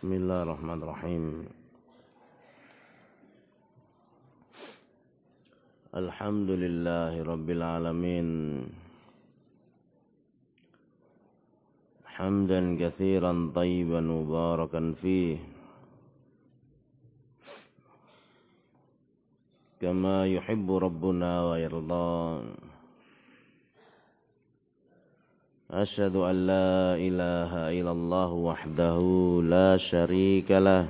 Bismillahirrahmanirrahim. Alhamdulillahi Rabbil Alamin. Hamdan katsiran tayyiban mubarakan fih. Kama yuhibbu Rabbuna wa yarda. Asyhadu an la ilaha illallah wahdahu la syarika lah.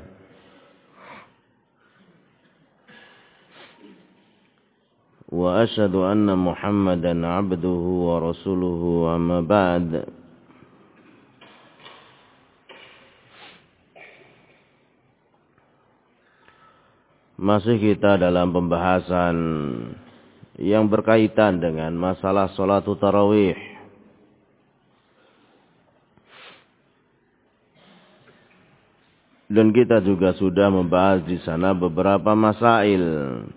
Wa asyhadu anna Muhammadan abduhu wa rasuluhu amma ba'd. Masih kita dalam pembahasan yang berkaitan dengan masalah salatul tarawih. Dan kita juga sudah membahas di sana beberapa masail.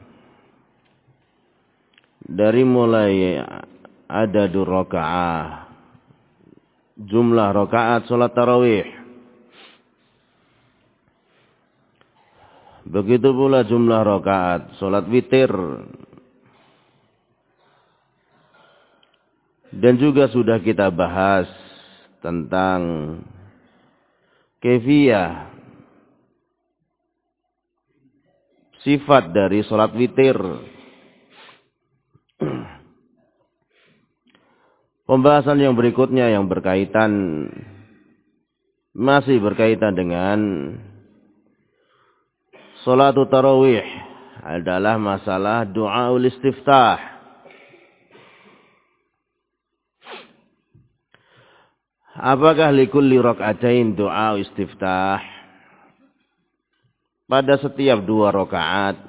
Dari mulai adadur rakaah, jumlah rakaat salat tarawih. Begitu pula jumlah rakaat salat witir. Dan juga sudah kita bahas tentang kaifiyah, sifat dari salat witir. Pembahasan yang berikutnya yang masih berkaitan dengan salatul tarawih adalah masalah du'aul istiftah. Apakah likulli rak'atain du'a istiftah? Pada setiap 2 rakaat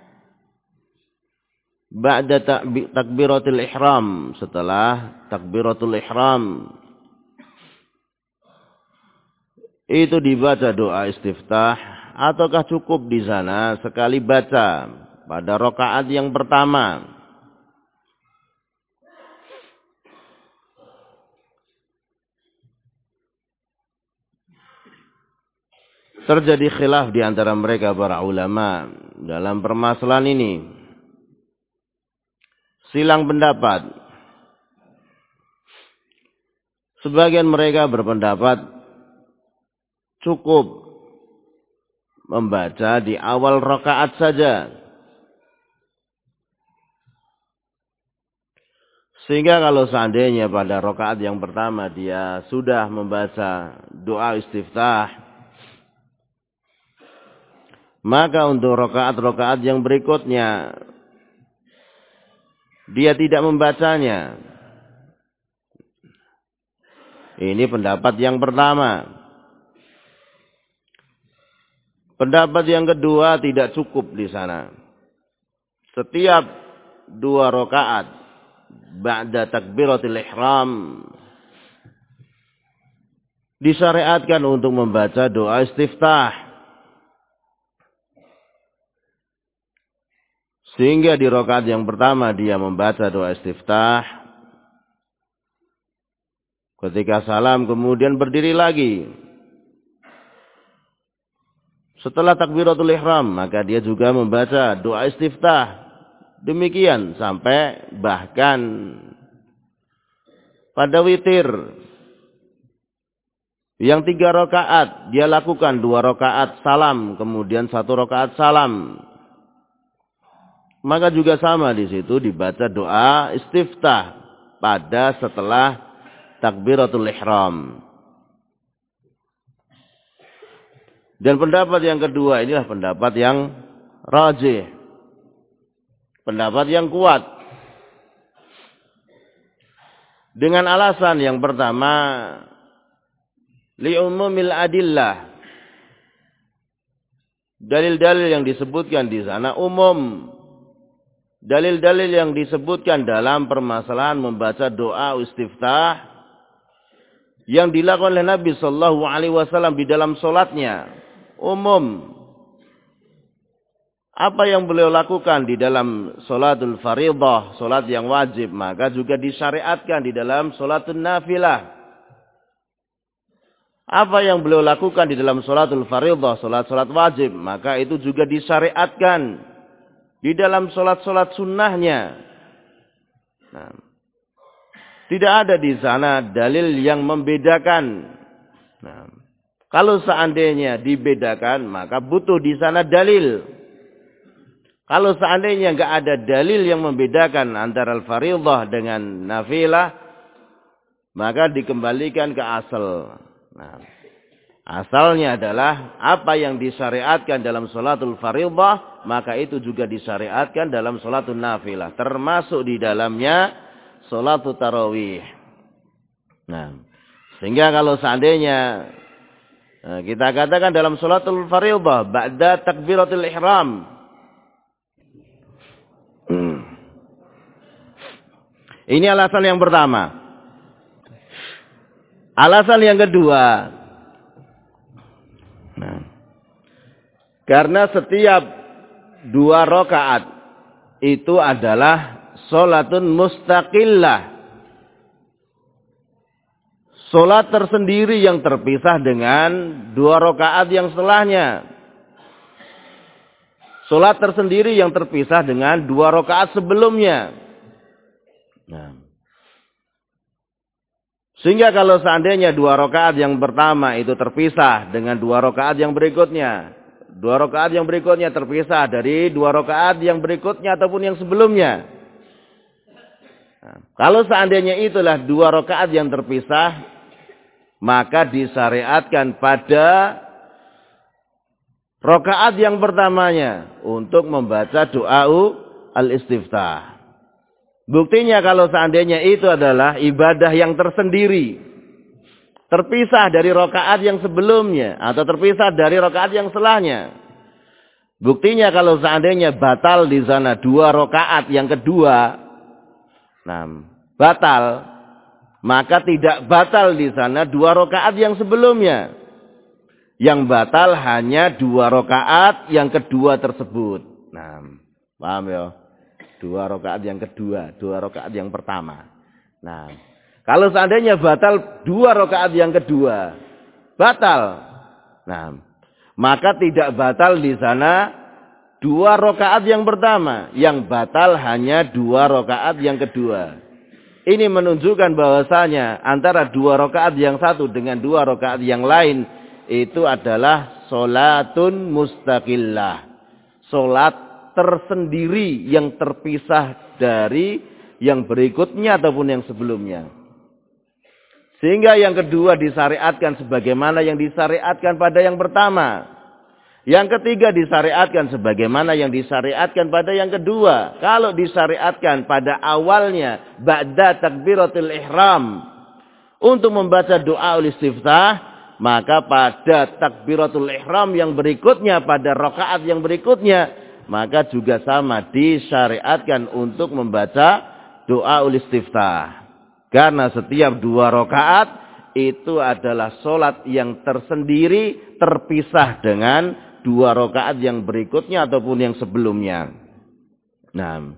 ba'da takbiratul ihram, setelah takbiratul ihram itu dibaca doa istiftah, ataukah cukup di sana sekali baca pada rakaat yang pertama? Terjadi khilaf di antara mereka para ulama dalam permasalahan ini. Silang pendapat. Sebagian mereka berpendapat cukup membaca di awal rakaat saja. Sehingga kalau seandainya pada rakaat yang pertama dia sudah membaca doa istiftah, maka untuk rakaat-rakaat yang berikutnya dia tidak membacanya. Ini pendapat yang pertama. Pendapat yang kedua, tidak cukup di sana. Setiap 2 rakaat ba'da takbiratul ihram disyariatkan untuk membaca doa istiftah. Sehingga di rakaat yang pertama dia membaca doa istiftah. Ketika salam kemudian berdiri lagi. Setelah takbiratul ihram maka dia juga membaca doa istiftah. Demikian sampai bahkan pada witir yang 3 rakaat dia lakukan 2 rakaat salam kemudian 1 rakaat salam. Maka juga sama di situ dibaca doa istiftah pada setelah takbiratul ihram. Dan pendapat yang kedua inilah pendapat yang rajih. Pendapat yang kuat. Dengan alasan yang pertama, li'umumil adillah. Dalil-dalil yang disebutkan di sana umum. Dalil-dalil yang disebutkan dalam permasalahan membaca doa istiftah yang dilakukan oleh Nabi sallallahu alaihi wasallam di dalam salatnya umum. Apa yang beliau lakukan di dalam salatul fardhah, salat yang wajib, maka juga disyariatkan di dalam salatul nafilah. apa yang beliau lakukan di dalam sholatul fardhu, sholat wajib, maka itu juga disyariatkan di dalam sholat sunnahnya. Nah, tidak ada di sana dalil yang membedakan. Nah, kalau seandainya dibedakan, maka butuh di sana dalil. Kalau seandainya nggak ada dalil yang membedakan antara al-fardhu dengan nafilah, maka dikembalikan ke asal. Nah, asalnya adalah apa yang disyariatkan dalam sholatul fardhu, maka itu juga disyariatkan dalam sholatul nafilah. Termasuk di dalamnya sholatul tarawih. Nah, sehingga kalau seandainya kita katakan dalam sholatul fardhu, ba'da takbiratul ihram. Ini alasan yang pertama. Alasan yang kedua, nah, karena setiap 2 rakaat itu adalah sholatun mustaqillah, sholat tersendiri yang terpisah dengan 2 rakaat yang setelahnya. Sholat tersendiri yang terpisah dengan 2 rakaat sebelumnya. Nah, sehingga kalau seandainya 2 rakaat yang pertama itu terpisah dengan 2 rakaat yang berikutnya, 2 rakaat yang berikutnya terpisah dari 2 rakaat yang berikutnya ataupun yang sebelumnya. Nah, kalau seandainya itulah 2 rakaat yang terpisah, maka disyariatkan pada rakaat yang pertamanya untuk membaca doa al-istiftah. Buktinya kalau seandainya itu adalah ibadah yang tersendiri, terpisah dari rakaat yang sebelumnya atau terpisah dari rakaat yang setelahnya. Buktinya kalau seandainya batal di sana 2 rakaat yang kedua, nah, batal, maka tidak batal di sana 2 rakaat yang sebelumnya. Yang batal hanya 2 rakaat yang kedua tersebut. Nah, paham ya? 2 rakaat yang kedua, 2 rakaat yang pertama. Nah, kalau seandainya batal 2 rakaat yang kedua, batal. Nah, maka tidak batal di sana 2 rakaat yang pertama, yang batal hanya 2 rakaat yang kedua. Ini menunjukkan bahwasanya antara 2 rakaat yang satu dengan 2 rakaat yang lain itu adalah sholatun mustaqillah, sholat tersendiri yang terpisah dari yang berikutnya ataupun yang sebelumnya. Sehingga yang kedua disyariatkan sebagaimana yang disyariatkan pada yang pertama. Yang ketiga disyariatkan sebagaimana yang disyariatkan pada yang kedua. Kalau disyariatkan pada awalnya ba'da takbiratul ihram untuk membaca doa istiftah, maka pada takbiratul ihram yang berikutnya, pada rakaat yang berikutnya, maka juga sama disyariatkan untuk membaca doa istiftah. Karena setiap 2 rakaat itu adalah sholat yang tersendiri, terpisah dengan 2 rakaat yang berikutnya ataupun yang sebelumnya. Nah,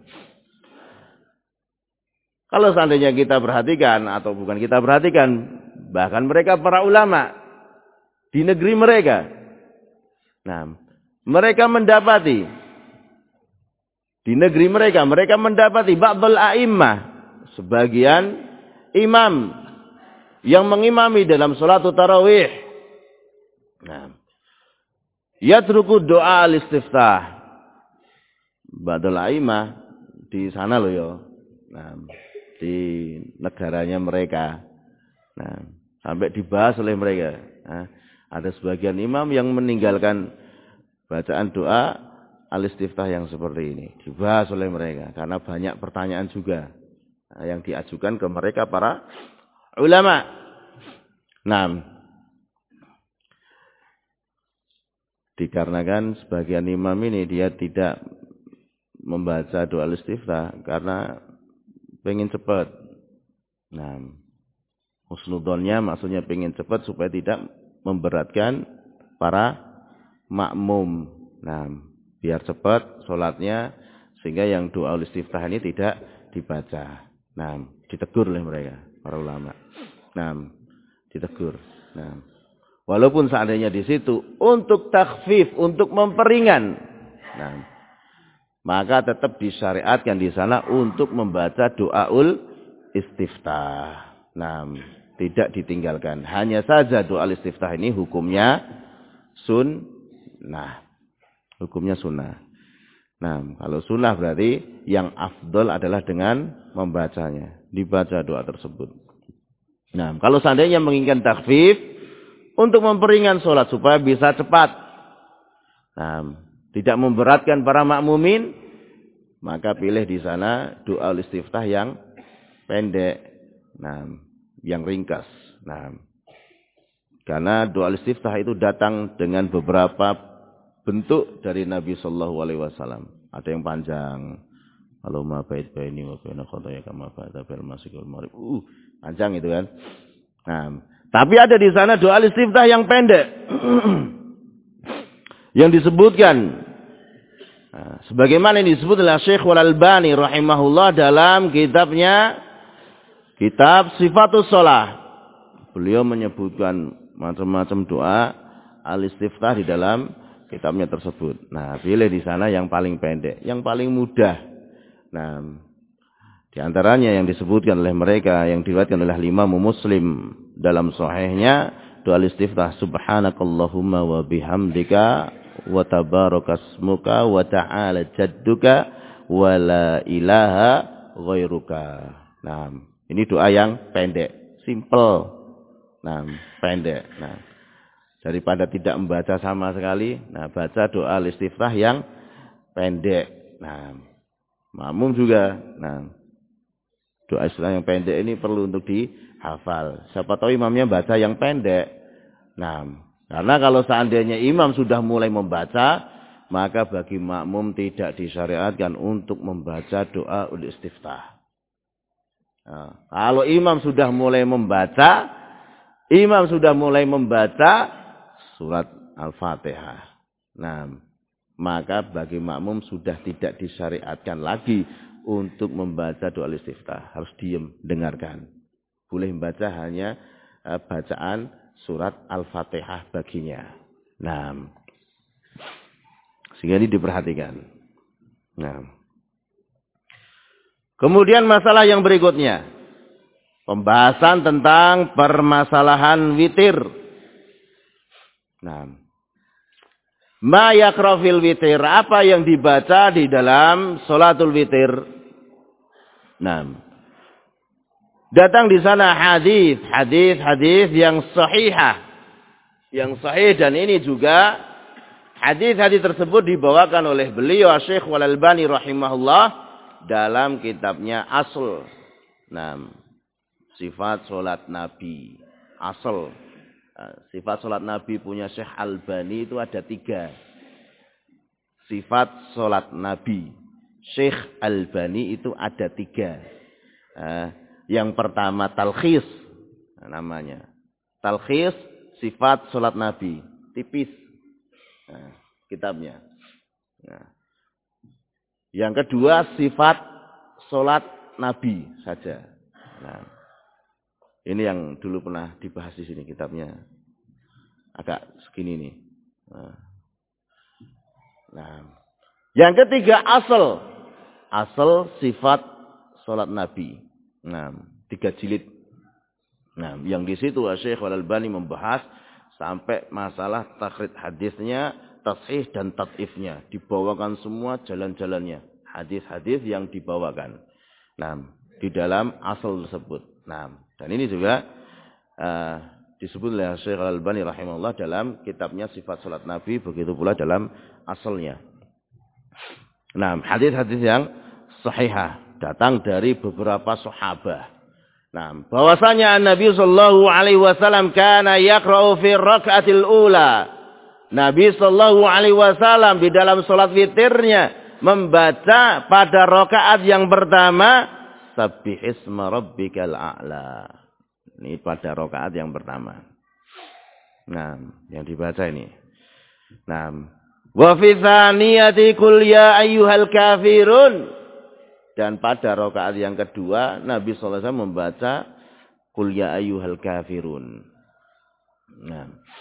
kalau seandainya kita perhatikan atau bukan kita perhatikan, bahkan mereka para ulama di negeri mereka, nah, mereka mendapati di negeri mereka mendapati ba'dul a'immah, sebagian imam yang mengimami dalam salat tarawih. Nah, yatruku doa al-istiftah. Ba'dul a'immah di sana loh ya. Nah, di negaranya mereka. Nah, sampai dibahas oleh mereka. Nah, ada sebagian imam yang meninggalkan bacaan doa al-istiftah yang seperti ini. Dibahas oleh mereka. Karena banyak pertanyaan juga yang diajukan ke mereka para ulama. Nah, dikarenakan sebagian imam ini dia tidak membaca doa al-istiftah karena pengen cepat. Nah, husnudonnya maksudnya pengen cepat supaya tidak memberatkan para makmum. Nah, biar cepat sholatnya sehingga yang doa istiftah ini tidak dibaca. Nah, ditegur oleh mereka para ulama. Nah, ditegur. Nah, Walaupun seandainya di situ untuk takhfif, untuk memperingan. Nah, maka tetap disyariatkan di sana untuk membaca doaul istiftah. Nah, tidak ditinggalkan. Hanya saja doaul istiftah ini hukumnya sunnah. Hukumnya sunnah. Nah, kalau sunnah berarti yang afdol adalah dengan membacanya. Dibaca doa tersebut. Nah, kalau seandainya menginginkan takhfif untuk memperingan sholat supaya bisa cepat. Nah, tidak memberatkan para makmumin, maka pilih di sana doa istiftah yang pendek, nah, yang ringkas. Nah, karena doa istiftah itu datang dengan beberapa bentuk dari Nabi Shallallahu Alaihi Wasallam. Ada yang panjang, Allahumma ba'id baini wa baina khotoya kama ba'da bil masikul marib. Panjang itu kan. Nah, tapi ada di sana doa istiftah yang pendek. Yang disebutkan sebagaimana yang disebut oleh Syekh Al-Albani rahimahullah dalam kitabnya Kitab Sifatus Shalah. Beliau menyebutkan macam-macam doa al-istiftah di dalam kitabnya tersebut. Nah, pilih di sana yang paling pendek, yang paling mudah. Nah, di antaranya yang disebutkan oleh mereka yang diriwayatkan oleh Imam Muslim dalam sahihnya doa al-istiftah subhanakallahumma wa bihamdika wa tabarakasmuka wa ta'ala jadduka wa la ilaha ghairuka. Nah, ini doa yang pendek, simple. Nah, pendek. Nah, daripada tidak membaca sama sekali, nah baca doa istiftah yang pendek. Nah, makmum juga. Nah, doa istiftah yang pendek ini perlu untuk dihafal. Siapa tahu imamnya baca yang pendek. Nah, karena kalau seandainya imam sudah mulai membaca, maka bagi makmum tidak disyariatkan untuk membaca doa istiftah. Nah, kalau imam sudah mulai membaca surat Al-Fatihah. Nah, maka bagi makmum sudah tidak disyariatkan lagi untuk membaca doa istiftah. Harus diam, dengarkan. Boleh membaca hanya bacaan surat Al-Fatihah baginya. Nah, sehingga ini diperhatikan. Nah, kemudian masalah yang berikutnya. Pembahasan tentang permasalahan witir. Nah, ma yaqra fil witir, apa yang dibaca di dalam sholatul witir. Nah, datang di sana hadis yang sahihah. Yang sahih, dan ini juga hadis-hadis tersebut dibawakan oleh beliau Syekh Al-Albani rahimahullah dalam kitabnya Asl. Nah, sifat salat Nabi. Asl. Sifat salat Nabi punya Syekh Al-Albani itu ada 3. Sifat salat Nabi Syekh Al-Albani itu ada 3. Yang pertama talkhis namanya. Talkhis sifat salat Nabi, tipis. Nah, kitabnya. Nah, yang kedua sifat salat Nabi saja. Nah, ini yang dulu pernah dibahas di sini kitabnya. Agak segini nih. Nah, yang ketiga asal sifat salat Nabi. Nah, 3 jilid. Nah, yang di situ Syekh Al-Albani membahas sampai masalah takhrij hadisnya, tashih dan tad'ifnya, dibawakan semua jalan-jalannya, hadis-hadis yang dibawakan. Nah, di dalam asal tersebut. Nah, dan ini juga disebut oleh Syekh Al-Albani rahimahullah dalam kitabnya Sifat Salat Nabi, begitu pula dalam asalnya. Nah, hadis-hadis yang sahihah datang dari beberapa sahabat. Nah, bahwasanya Nabi sallallahu alaihi wasallam kana yaqra'u fi rak'atil ula. Nabi sallallahu alaihi wasallam di dalam salat witirnya membaca pada rakaat yang pertama Sabbihisma rabbikal a'la. Ini pada rakaat yang pertama. Nah, yang dibaca ini. Nah, wa fi tsaniyati qul ya ayyuhal kafirun. Dan pada rakaat yang kedua Nabi sallallahu alaihi wasallam membaca qul ya ayyuhal kafirun. Nah,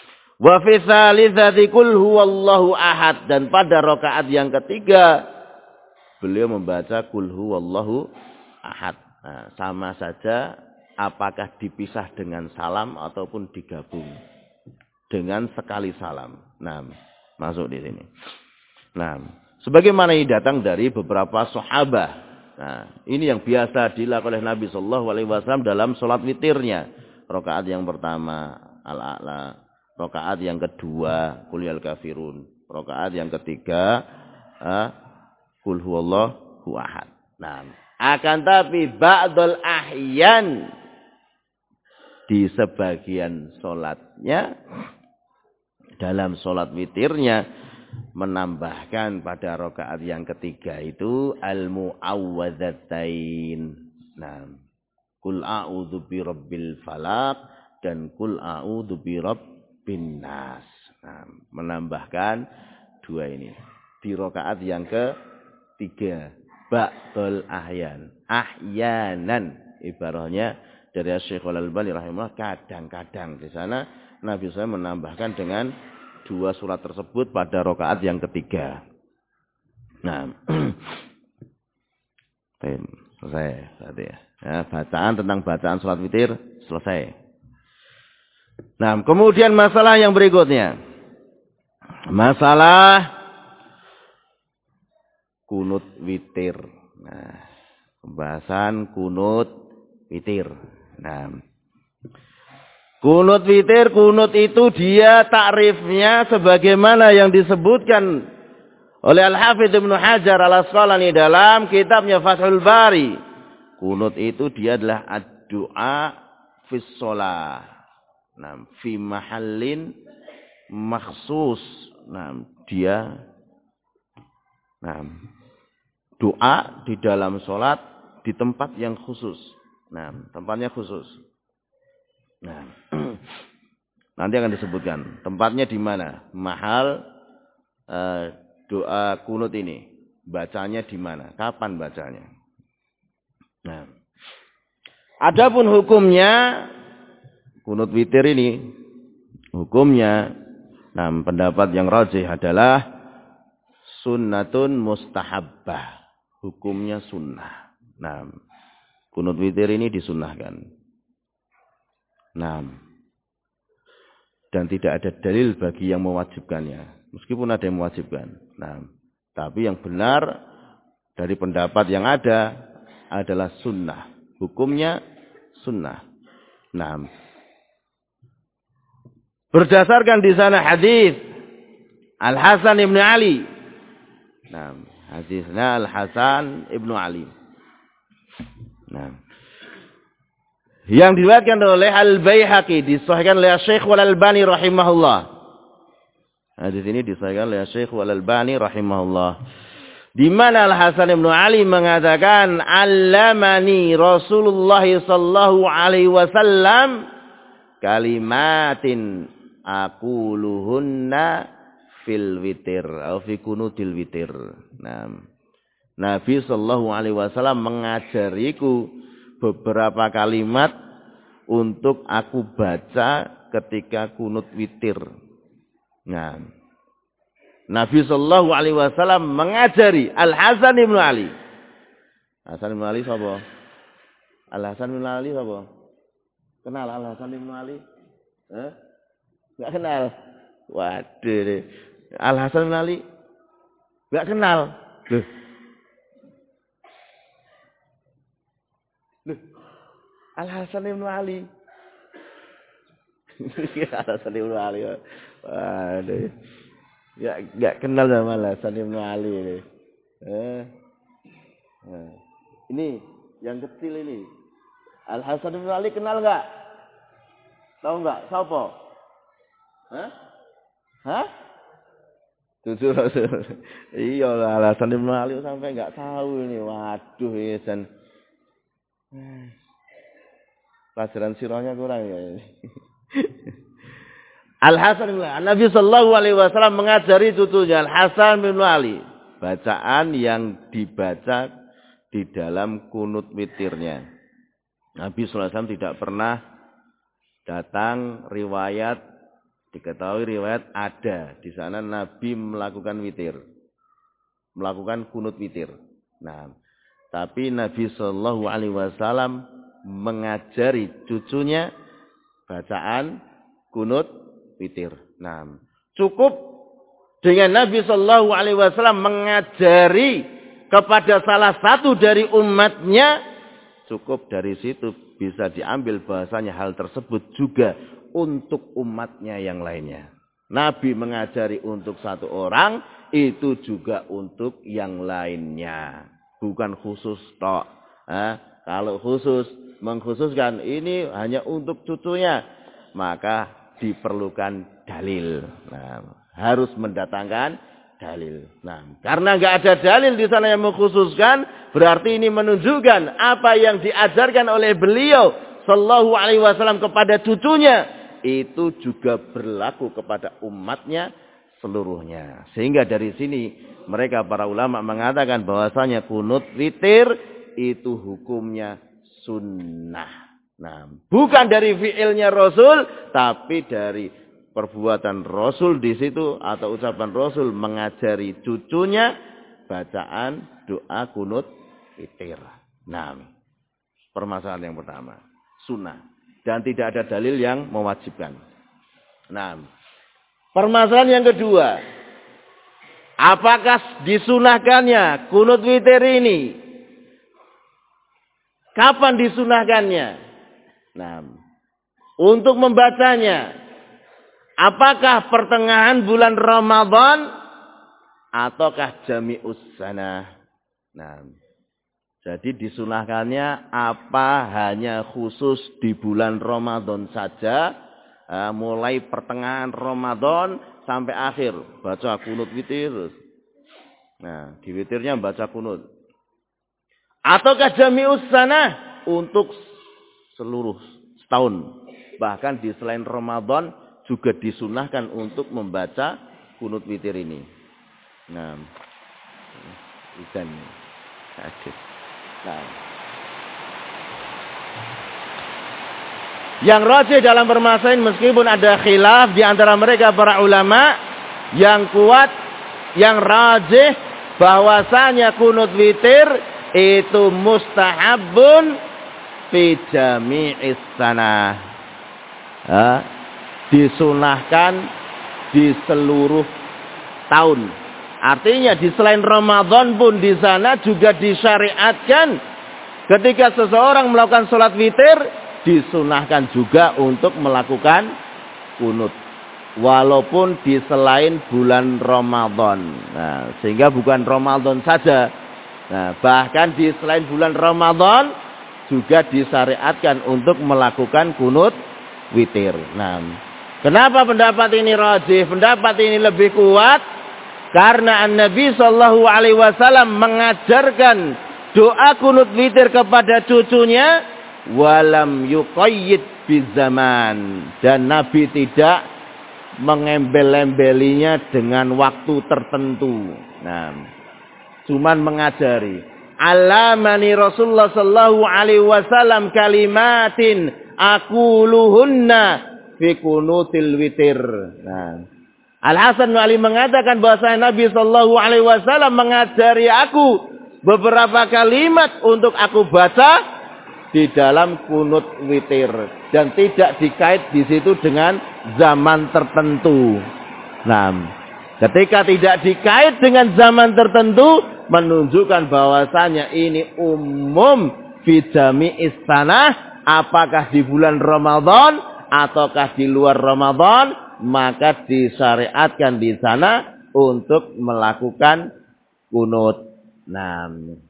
Wa fi tsalitsati qul huwallahu ahad, dan pada rakaat yang ketiga beliau membaca qul huwallahu ahad. Nah, sama saja apakah dipisah dengan salam ataupun digabung dengan sekali salam. Nah, masuk di sini. Nah, sebagaimana ini datang dari beberapa sahabat. Nah, ini yang biasa dilakukan oleh Nabi sallallahu alaihi wasallam dalam salat witirnya. Rakaat yang pertama al-a'la, rakaat yang kedua qul yal kafirun, rakaat yang ketiga qul huwallahu ahad. Nah, akan tapi ba'dul ahyan, di sebagian salatnya dalam salat witirnya menambahkan pada rakaat yang ketiga itu al-mu'awwadzatain. Nah, qul a'udzu birabbil falaq dan qul a'udzu birabbin nas. Nah, menambahkan dua ini di rakaat yang ketiga. Ba'dul ahyan, ahyanan ibaratnya dari Syekh Al-Albani rahimahullah, kadang-kadang di sana Nabi SAW menambahkan dengan dua surat tersebut pada rakaat yang ketiga. Nah, selesai tadi ya. Bacaan tentang bacaan salat witir selesai. Nah, kemudian masalah yang berikutnya. Masalah kunut witir. Nah, pembahasan kunut witir. Nah, kunut witir, kunut itu dia takrifnya sebagaimana yang disebutkan oleh Al-Hafidz Ibnu Hajar Al-Asqalani dalam kitabnya Fathul Bari. Kunut itu dia adalah ad-du'a fis shalah. Nah, fi mahallin makhsus. Nah, dia doa di dalam salat di tempat yang khusus. Nah, tempatnya khusus. Nah, nanti akan disebutkan tempatnya di mana, mahal doa kunut ini, bacanya di mana, kapan bacanya. Nah, adapun hukumnya kunut witir ini, hukumnya, nah, pendapat yang rajih adalah sunnatun mustahabbah, hukumnya sunnah. Nah, kunut witir ini disunnahkan. Nah, dan tidak ada dalil bagi yang mewajibkannya, meskipun ada yang mewajibkan. Nah, tapi yang benar dari pendapat yang ada adalah sunnah, hukumnya sunnah. Nah, berdasarkan di sana hadis Al-Hasan ibn Ali. Nah, hadisnya Al-Hasan ibn Ali. Nah, yang diriwayatkan oleh Al-Baihaqi, disahihkan oleh Syekh Al-Albani rahimahullah. Hadis ini disahihkan oleh Syekh Al-Albani rahimahullah. Di mana Al-Hasan ibn Ali mengatakan, "Allamani Rasulullah sallallahu alaihi wasallam kalimatin aquluhunna fil witir atau fi kunutil witir." Nah, Nabi sallallahu alaihi wasallam mengajariku beberapa kalimat untuk aku baca ketika kunut witir. Nah, Nabi sallallahu alaihi wasallam mengajari Al-Hasan ibn Ali. Hasan ibn Ali sapa? Al-Hasan ibn Ali sapa? Kenal Al-Hasan ibn Ali? Enggak kenal. Waduh. Al-Hasan ibn Ali enggak kenal. Loh. Al-Hasan ibn Ali. Al-Hasan ibn Ali. Waduh. Ya, enggak kenal sama Al-Hasan ibn Ali ini. Ini yang kecil ini. Al-Hasan ibn Ali kenal enggak? Tahu enggak? Siapa? Hah? Jujur. Iya, Al-Hasan ibn Ali sampai enggak tahu ini. Waduh, Hasan. Pelajaran sirahnya kurang ya. Al-Hasan bin Ali, Nabi sallallahu alaihi wasallam mengajari cucunya Al-Hasan bin Ali bacaan yang dibaca di dalam kunut witirnya. Nabi sallallahu alaihi wasallam tidak pernah datang riwayat Diketahui riwayat ada di sana Nabi melakukan witir. Melakukan kunut witir. Nah, tapi Nabi Shallallahu Alaihi Wasallam mengajari cucunya bacaan kunut witir. Nah, cukup dengan Nabi Shallallahu Alaihi Wasallam mengajari kepada salah satu dari umatnya, cukup dari situ bisa diambil bahasanya hal tersebut juga untuk umatnya yang lainnya. Nabi mengajari untuk satu orang, itu juga untuk yang lainnya. Bukan khusus tok. Kalau khusus, mengkhususkan ini hanya untuk cucunya, maka diperlukan dalil. Nah, harus mendatangkan dalil. Nah, karena nggak ada dalil di sana yang mengkhususkan, berarti ini menunjukkan apa yang diajarkan oleh beliau Sallallahu Alaihi Wasallam kepada cucunya itu juga berlaku kepada umatnya seluruhnya. Sehingga dari sini mereka para ulama mengatakan bahwasanya kunut witir itu hukumnya sunnah. Nah, bukan dari fiilnya Rasul, tapi dari perbuatan Rasul di situ atau ucapan Rasul mengajari cucunya bacaan doa kunut witir. Nah, permasalahan yang pertama, sunnah. Dan tidak ada dalil yang mewajibkan. Nah, permasalahan yang kedua, apakah disunahkannya kunut witir ini? Kapan disunahkannya? Nah, untuk membacanya, apakah pertengahan bulan Ramadan ataukah jami'us sanah? Nah, jadi disunahkannya apa hanya khusus di bulan Ramadan saja, mulai pertengahan Ramadan sampai akhir baca kunut witir. Nah, di witirnya baca kunut. Ataukah jami'us sanah untuk seluruh setahun. Bahkan di selain Ramadan juga disunahkan untuk membaca kunut witir ini. Nah, ikan. Nah, yang rajih dalam permasalahan meskipun ada khilaf di antara mereka para ulama, yang kuat, yang rajih bahwasanya kunut witir itu mustahabun fi jami'is sanah. Disunahkan di seluruh tahun. Artinya di selain Ramadan pun di sana juga disyariatkan ketika seseorang melakukan sholat witir disunahkan juga untuk melakukan kunut walaupun di selain bulan Ramadan. Nah, sehingga bukan Ramadan saja. Nah, bahkan di selain bulan Ramadan juga disyariatkan untuk melakukan kunut witir. Nah, kenapa pendapat ini rajih? Pendapat ini lebih kuat karena Nabi Shallallahu Alaihi Wasallam mengajarkan doa kunut witir kepada cucunya, walam yuqayyid bizaman, dan Nabi tidak mengembel-embelinya dengan waktu tertentu. Nah, cuman mengajari. Alamani Rasulullah Shallallahu Alaihi Wasallam kalimatin aquluhunna fi kunutil witir. Nah, Al-Hasan Ali mengatakan bahwa Nabi Shallallahu Alaihi Wasallam mengajari aku beberapa kalimat untuk aku baca di dalam kunut witir dan tidak dikait di situ dengan zaman tertentu. Nah, ketika tidak dikait dengan zaman tertentu menunjukkan bahwasanya ini umum fi jami'is sanah, apakah di bulan Ramadan ataukah di luar Ramadan, maka disyariatkan di sana untuk melakukan kunut. Nah,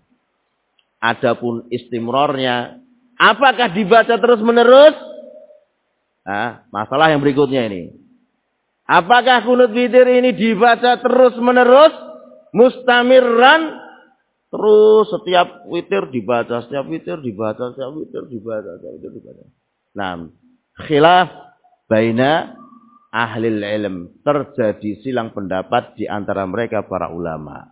adapun istimrornya, apakah dibaca terus menerus? Nah, masalah yang berikutnya ini. Apakah kunut witir ini dibaca terus menerus? Mustamirran, terus setiap witir dibaca, setiap witir dibaca, setiap witir dibaca, setiap witir dibaca. Nah, khilaf baina ahlil ilm, terjadi silang pendapat di antara mereka para ulama.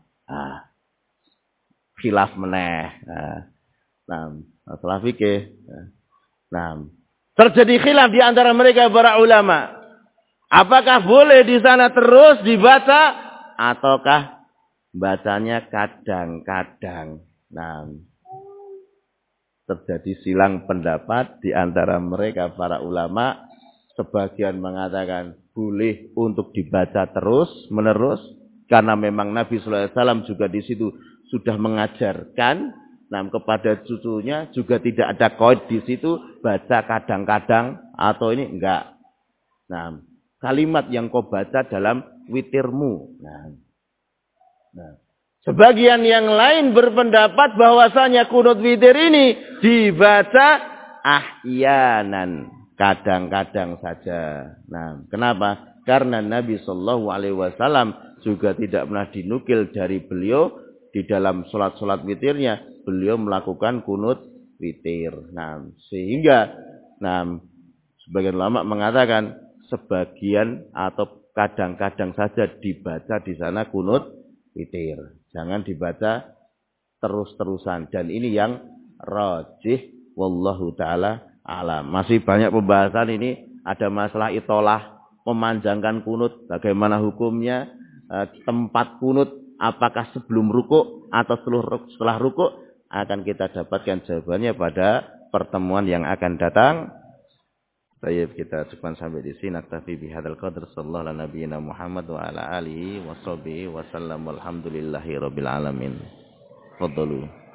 Khilaf meneh. Nah, masalah fikih. Nah, terjadi khilaf di antara mereka para ulama. Apakah boleh di sana terus dibaca ataukah bacanya kadang-kadang? Nah, terjadi silang pendapat di antara mereka para ulama. Sebagian mengatakan boleh untuk dibaca terus menerus karena memang Nabi sallallahu alaihi wasallam juga di situ sudah mengajarkan. Nah, kepada cucunya juga tidak ada qaid di situ baca kadang-kadang atau ini enggak. Nah, kalimat yang kau baca dalam witirmu. Nah, sebagian yang lain berpendapat bahwasanya kunut witir ini dibaca ahyanan, kadang-kadang saja. Nah, kenapa? Karena Nabi Shallallahu Alaihi Wasallam juga tidak pernah dinukil dari beliau di dalam sholat-sholat witirnya beliau melakukan kunut witir. Nah, sehingga sebagian ulama mengatakan sebagian atau kadang-kadang saja dibaca di sana kunut witir. Jangan dibaca terus-terusan. Dan ini yang rajih. Wallahu ta'ala alam. Masih banyak pembahasan ini. Ada masalah itolah. Memanjangkan kunut. Bagaimana hukumnya. Tempat kunut. Apakah sebelum ruku' atau setelah ruku'. Akan kita dapatkan jawabannya pada pertemuan yang akan datang. Baik, kita cukupkan sampai di sini. Naktafi bihadzal qadr. Sallallahu ala nabiyyina Muhammad wa ala alihi wa sahbihi wa sallam. Walhamdulillahi rabbil alamin. Fadhalu.